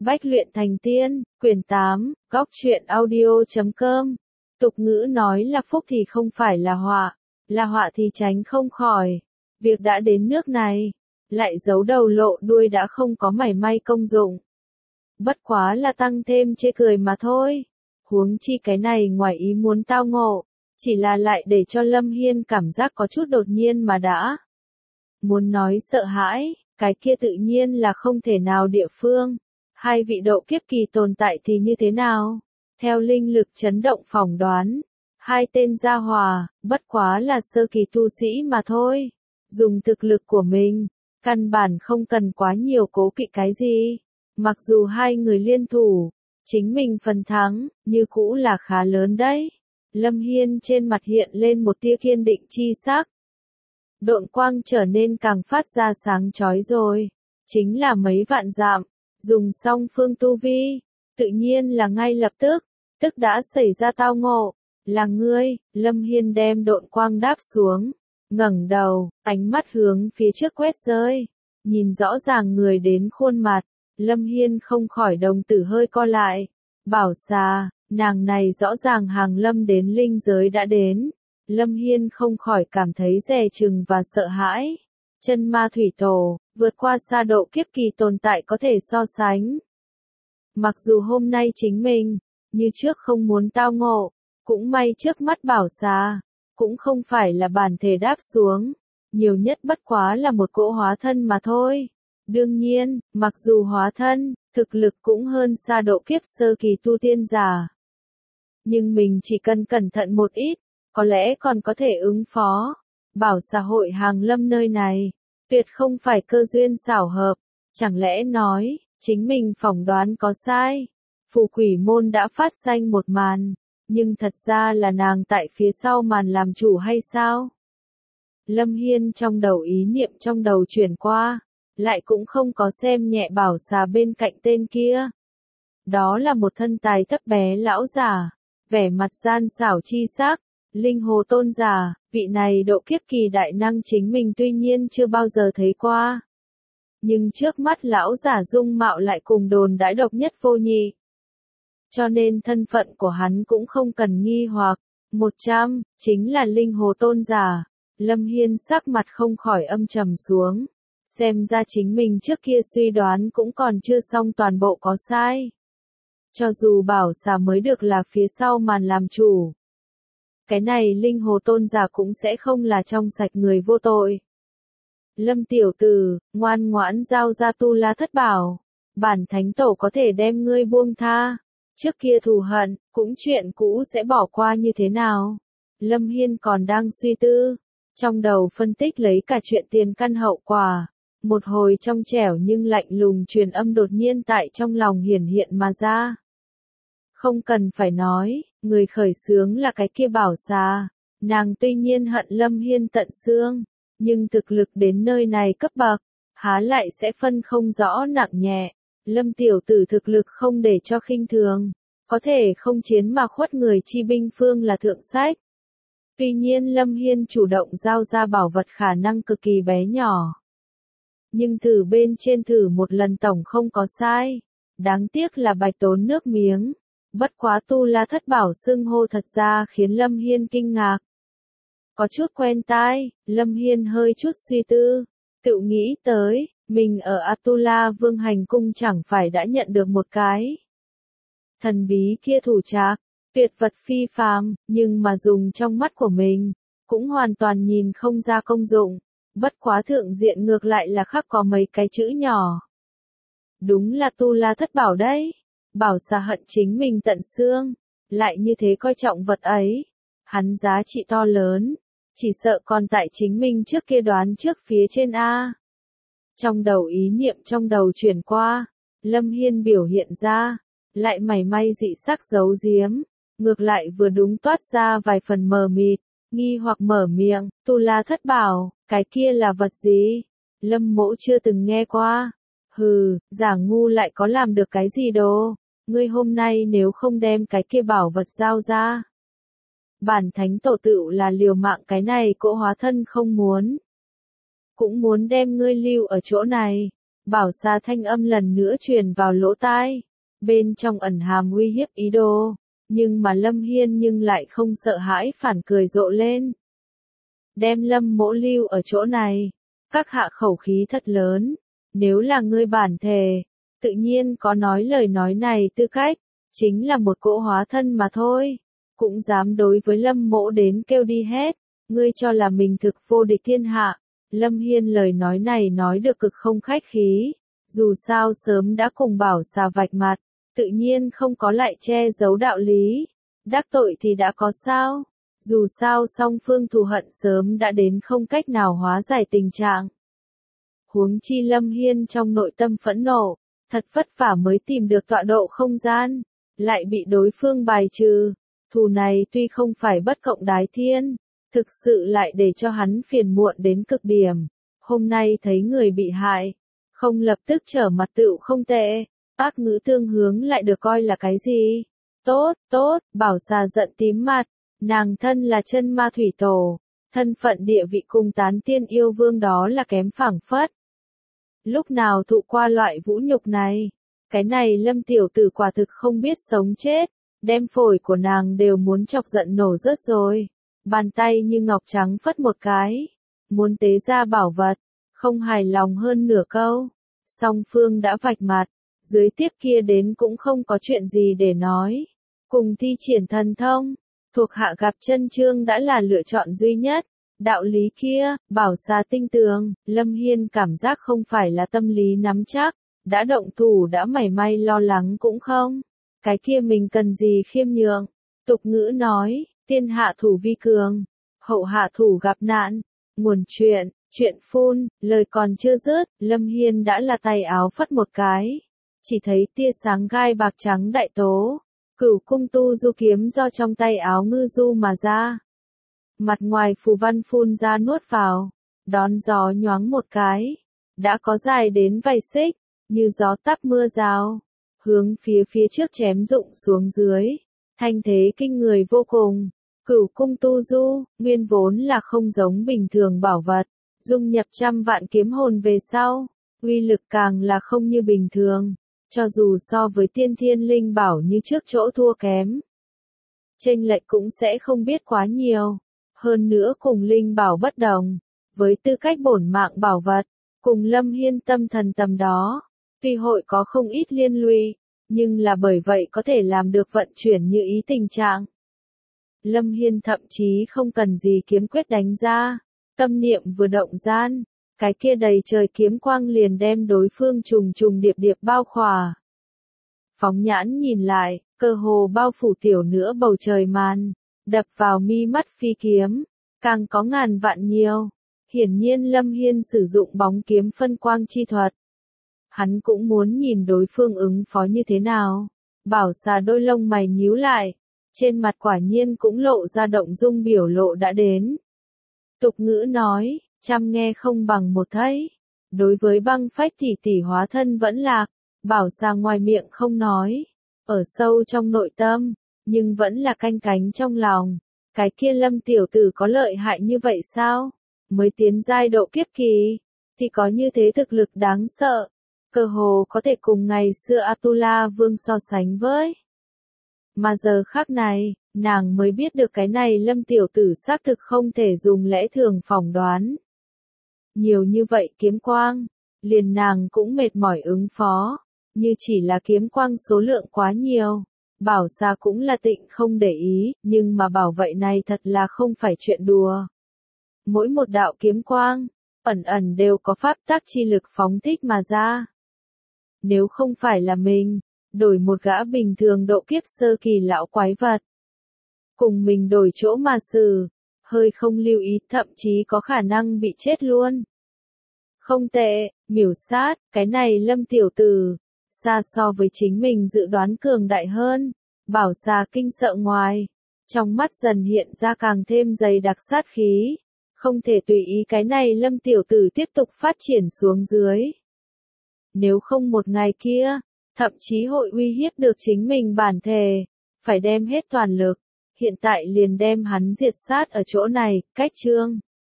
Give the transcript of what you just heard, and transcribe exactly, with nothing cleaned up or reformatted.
Bách luyện thành tiên, quyển tám, góc truyện audio chấm com. Tục ngữ nói là phúc thì không phải là họa, là họa thì tránh không khỏi. Việc đã đến nước này, lại giấu đầu lộ đuôi đã không có mảy may công dụng. Bất quá là tăng thêm chê cười mà thôi. Huống chi cái này ngoài ý muốn tao ngộ, chỉ là lại để cho Lâm Hiên cảm giác có chút đột nhiên mà đã. Muốn nói sợ hãi, cái kia tự nhiên là không thể nào địa phương. Hai vị độ kiếp kỳ tồn tại thì như thế nào? Theo linh lực chấn động phỏng đoán, hai tên gia hòa, bất quá là sơ kỳ tu sĩ mà thôi. Dùng thực lực của mình, căn bản không cần quá nhiều cố kỵ cái gì. Mặc dù hai người liên thủ, chính mình phần thắng, như cũ là khá lớn đấy. Lâm Hiên trên mặt hiện lên một tia kiên định chi sắc. Độn quang trở nên càng phát ra sáng chói rồi. Chính là mấy vạn dặm, dùng xong phương tu vi, tự nhiên là ngay lập tức, tức đã xảy ra tao ngộ. Là ngươi, Lâm Hiên đem độn quang đáp xuống, ngẩng đầu, ánh mắt hướng phía trước quét rơi. Nhìn rõ ràng người đến khuôn mặt, Lâm Hiên không khỏi đồng tử hơi co lại. Bảo xà, nàng này rõ ràng hàng lâm đến linh giới đã đến. Lâm Hiên không khỏi cảm thấy dè chừng và sợ hãi. Chân ma thủy tổ, vượt qua xa độ kiếp kỳ tồn tại có thể so sánh. Mặc dù hôm nay chính mình, như trước không muốn tao ngộ, cũng may trước mắt bảo xà, cũng không phải là bản thể đáp xuống, nhiều nhất bất quá là một cỗ hóa thân mà thôi. Đương nhiên, mặc dù hóa thân, thực lực cũng hơn xa độ kiếp sơ kỳ tu tiên giả. Nhưng mình chỉ cần cẩn thận một ít, có lẽ còn có thể ứng phó. Bảo xà hội hàng lâm nơi này, tuyệt không phải cơ duyên xảo hợp, chẳng lẽ nói, chính mình phỏng đoán có sai. Phù quỷ môn đã phát sanh một màn, nhưng thật ra là nàng tại phía sau màn làm chủ hay sao? Lâm Hiên trong đầu ý niệm trong đầu chuyển qua, lại cũng không có xem nhẹ bảo xà bên cạnh tên kia. Đó là một thân tài thấp bé lão giả, vẻ mặt gian xảo chi sắc, linh hồ tôn giả, vị này độ kiếp kỳ đại năng chính mình tuy nhiên chưa bao giờ thấy qua. Nhưng trước mắt lão giả dung mạo lại cùng đồn đãi độc nhất vô nhị. Cho nên thân phận của hắn cũng không cần nghi hoặc. Một trăm, chính là linh hồ tôn giả. Lâm Hiên sắc mặt không khỏi âm trầm xuống. Xem ra chính mình trước kia suy đoán cũng còn chưa xong toàn bộ có sai. Cho dù bảo xà mới được là phía sau màn làm chủ, cái này linh hồ tôn giả cũng sẽ không là trong sạch người vô tội. Lâm tiểu tử, ngoan ngoãn giao ra tu la thất bảo, bản thánh tổ có thể đem ngươi buông tha. Trước kia thù hận, cũng chuyện cũ sẽ bỏ qua như thế nào? Lâm Hiên còn đang suy tư, trong đầu phân tích lấy cả chuyện tiền căn hậu quả. Một hồi trong trẻo nhưng lạnh lùng truyền âm đột nhiên tại trong lòng hiển hiện mà ra. Không cần phải nói, người khởi xướng là cái kia bảo xà. Nàng tuy nhiên hận Lâm Hiên tận xương, nhưng thực lực đến nơi này cấp bậc, há lại sẽ phân không rõ nặng nhẹ. Lâm tiểu tử thực lực không để cho khinh thường, có thể không chiến mà khuất người chi binh phương là thượng sách. Tuy nhiên Lâm Hiên chủ động giao ra bảo vật khả năng cực kỳ bé nhỏ. Nhưng thử bên trên thử một lần tổng không có sai. Đáng tiếc là bạch tốn nước miếng. Bất quá tu la thất bảo xưng hô thật ra khiến Lâm Hiên kinh ngạc. Có chút quen tai, Lâm Hiên hơi chút suy tư, tự nghĩ tới, mình ở Atula Vương Hành Cung chẳng phải đã nhận được một cái thần bí kia thủ trạc, tuyệt vật phi phàm, nhưng mà dùng trong mắt của mình, cũng hoàn toàn nhìn không ra công dụng, bất quá thượng diện ngược lại là khắc có mấy cái chữ nhỏ. Đúng là tu la thất bảo đấy. Bảo xà hận chính mình tận xương, lại như thế coi trọng vật ấy. Hắn giá trị to lớn, chỉ sợ còn tại chính mình trước kia đoán trước phía trên A. Trong đầu ý niệm trong đầu chuyển qua, Lâm Hiên biểu hiện ra, lại mảy may dị sắc giấu giếm, ngược lại vừa đúng toát ra vài phần mờ mịt, nghi hoặc mở miệng, tu la thất bảo, cái kia là vật gì? Lâm mỗ chưa từng nghe qua. Hừ, giả ngu lại có làm được cái gì đồ? Ngươi hôm nay nếu không đem cái kia bảo vật giao ra, bản thánh tổ tự là liều mạng cái này cỗ hóa thân không muốn. Cũng muốn đem ngươi lưu ở chỗ này. Bảo Sa thanh âm lần nữa truyền vào lỗ tai, bên trong ẩn hàm uy hiếp ý đồ, nhưng mà Lâm Hiên nhưng lại không sợ hãi, phản cười rộ lên. Đem Lâm mỗ lưu ở chỗ này, các hạ khẩu khí thật lớn, nếu là ngươi bản thể, tự nhiên có nói lời nói này tư cách, chính là một cỗ hóa thân mà thôi, cũng dám đối với Lâm mỗ đến kêu đi hết, ngươi cho là mình thực vô địch thiên hạ. Lâm Hiên lời nói này nói được cực không khách khí, dù sao sớm đã cùng Bảo Sa vạch mặt, tự nhiên không có lại che giấu đạo lý, đắc tội thì đã có sao, dù sao song phương thù hận sớm đã đến không cách nào hóa giải tình trạng. Huống chi Lâm Hiên trong nội tâm phẫn nộ, thật vất vả mới tìm được tọa độ không gian, lại bị đối phương bài trừ, thù này tuy không phải bất cộng đái thiên, thực sự lại để cho hắn phiền muộn đến cực điểm. Hôm nay thấy người bị hại, không lập tức trở mặt tựu không tệ, ác ngữ tương hướng lại được coi là cái gì? Tốt, tốt, Bảo Sa giận tím mặt, nàng thân là chân ma thủy tổ, thân phận địa vị cùng tán tiên yêu vương đó là kém phảng phất. Lúc nào thụ qua loại vũ nhục này, cái này Lâm tiểu tử quả thực không biết sống chết, đem phổi của nàng đều muốn chọc giận nổ rớt rồi. Bàn tay như ngọc trắng phất một cái, muốn tế ra bảo vật, không hài lòng hơn nửa câu. Song phương đã vạch mặt, dưới tiếp kia đến cũng không có chuyện gì để nói. Cùng thi triển thần thông, thuộc hạ gặp chân chương đã là lựa chọn duy nhất. Đạo lý kia, Bảo Sa tinh tường, Lâm Hiên cảm giác không phải là tâm lý nắm chắc, đã động thủ đã mảy may lo lắng cũng không. Cái kia mình cần gì khiêm nhượng, tục ngữ nói. Tiên hạ thủ vi cường, hậu hạ thủ gặp nạn, nguồn chuyện, chuyện phun, lời còn chưa dứt, Lâm Hiên đã là tay áo phất một cái, chỉ thấy tia sáng gai bạc trắng đại tố, cửu cung tu du kiếm do trong tay áo ngư du mà ra. Mặt ngoài phù văn phun ra nuốt vào, đón gió nhoáng một cái, đã có dài đến vài xích, như gió tắp mưa rào, hướng phía phía trước chém rụng xuống dưới. Thanh thế kinh người vô cùng, cửu cung tu du, nguyên vốn là không giống bình thường bảo vật, dung nhập trăm vạn kiếm hồn về sau, uy lực càng là không như bình thường, cho dù so với tiên thiên linh bảo như trước chỗ thua kém. Chênh lệch cũng sẽ không biết quá nhiều, hơn nữa cùng linh bảo bất đồng, với tư cách bổn mạng bảo vật, cùng Lâm Hiên tâm thần tầm đó, tuy hội có không ít liên lụy, nhưng là bởi vậy có thể làm được vận chuyển như ý tình trạng. Lâm Hiên thậm chí không cần gì kiếm quyết đánh ra, tâm niệm vừa động gian, cái kia đầy trời kiếm quang liền đem đối phương trùng trùng điệp điệp bao khỏa. Phóng nhãn nhìn lại, cơ hồ bao phủ tiểu nữa bầu trời màn, đập vào mi mắt phi kiếm, càng có ngàn vạn nhiều. Hiển nhiên Lâm Hiên sử dụng bóng kiếm phân quang chi thuật. Hắn cũng muốn nhìn đối phương ứng phó như thế nào. Bảo Sa đôi lông mày nhíu lại, trên mặt quả nhiên cũng lộ ra động dung biểu lộ đã đến. Tục ngữ nói, trăm nghe không bằng một thấy. Đối với băng phách tỷ tỷ hóa thân vẫn lạc, Bảo Sa ngoài miệng không nói, ở sâu trong nội tâm, nhưng vẫn là canh cánh trong lòng. Cái kia Lâm tiểu tử có lợi hại như vậy sao? Mới tiến giai độ kiếp kỳ, thì có như thế thực lực đáng sợ, cơ hồ có thể cùng ngày xưa Atula Vương so sánh với. Mà giờ khắc này, nàng mới biết được cái này Lâm tiểu tử xác thực không thể dùng lẽ thường phỏng đoán. Nhiều như vậy kiếm quang, liền nàng cũng mệt mỏi ứng phó, như chỉ là kiếm quang số lượng quá nhiều. Bảo Sa cũng là tịnh không để ý, nhưng mà bảo vậy này thật là không phải chuyện đùa. Mỗi một đạo kiếm quang, ẩn ẩn đều có pháp tắc chi lực phóng thích mà ra. Nếu không phải là mình, đổi một gã bình thường độ kiếp sơ kỳ lão quái vật, cùng mình đổi chỗ mà xử, hơi không lưu ý thậm chí có khả năng bị chết luôn. Không tệ, miểu sát, cái này Lâm tiểu tử, xa so với chính mình dự đoán cường đại hơn. Bảo Sa kinh sợ ngoài, trong mắt dần hiện ra càng thêm dày đặc sát khí, không thể tùy ý cái này Lâm tiểu tử tiếp tục phát triển xuống dưới. Nếu không một ngày kia, thậm chí hội uy hiếp được chính mình bản thể, phải đem hết toàn lực, hiện tại liền đem hắn diệt sát ở chỗ này, cách chương.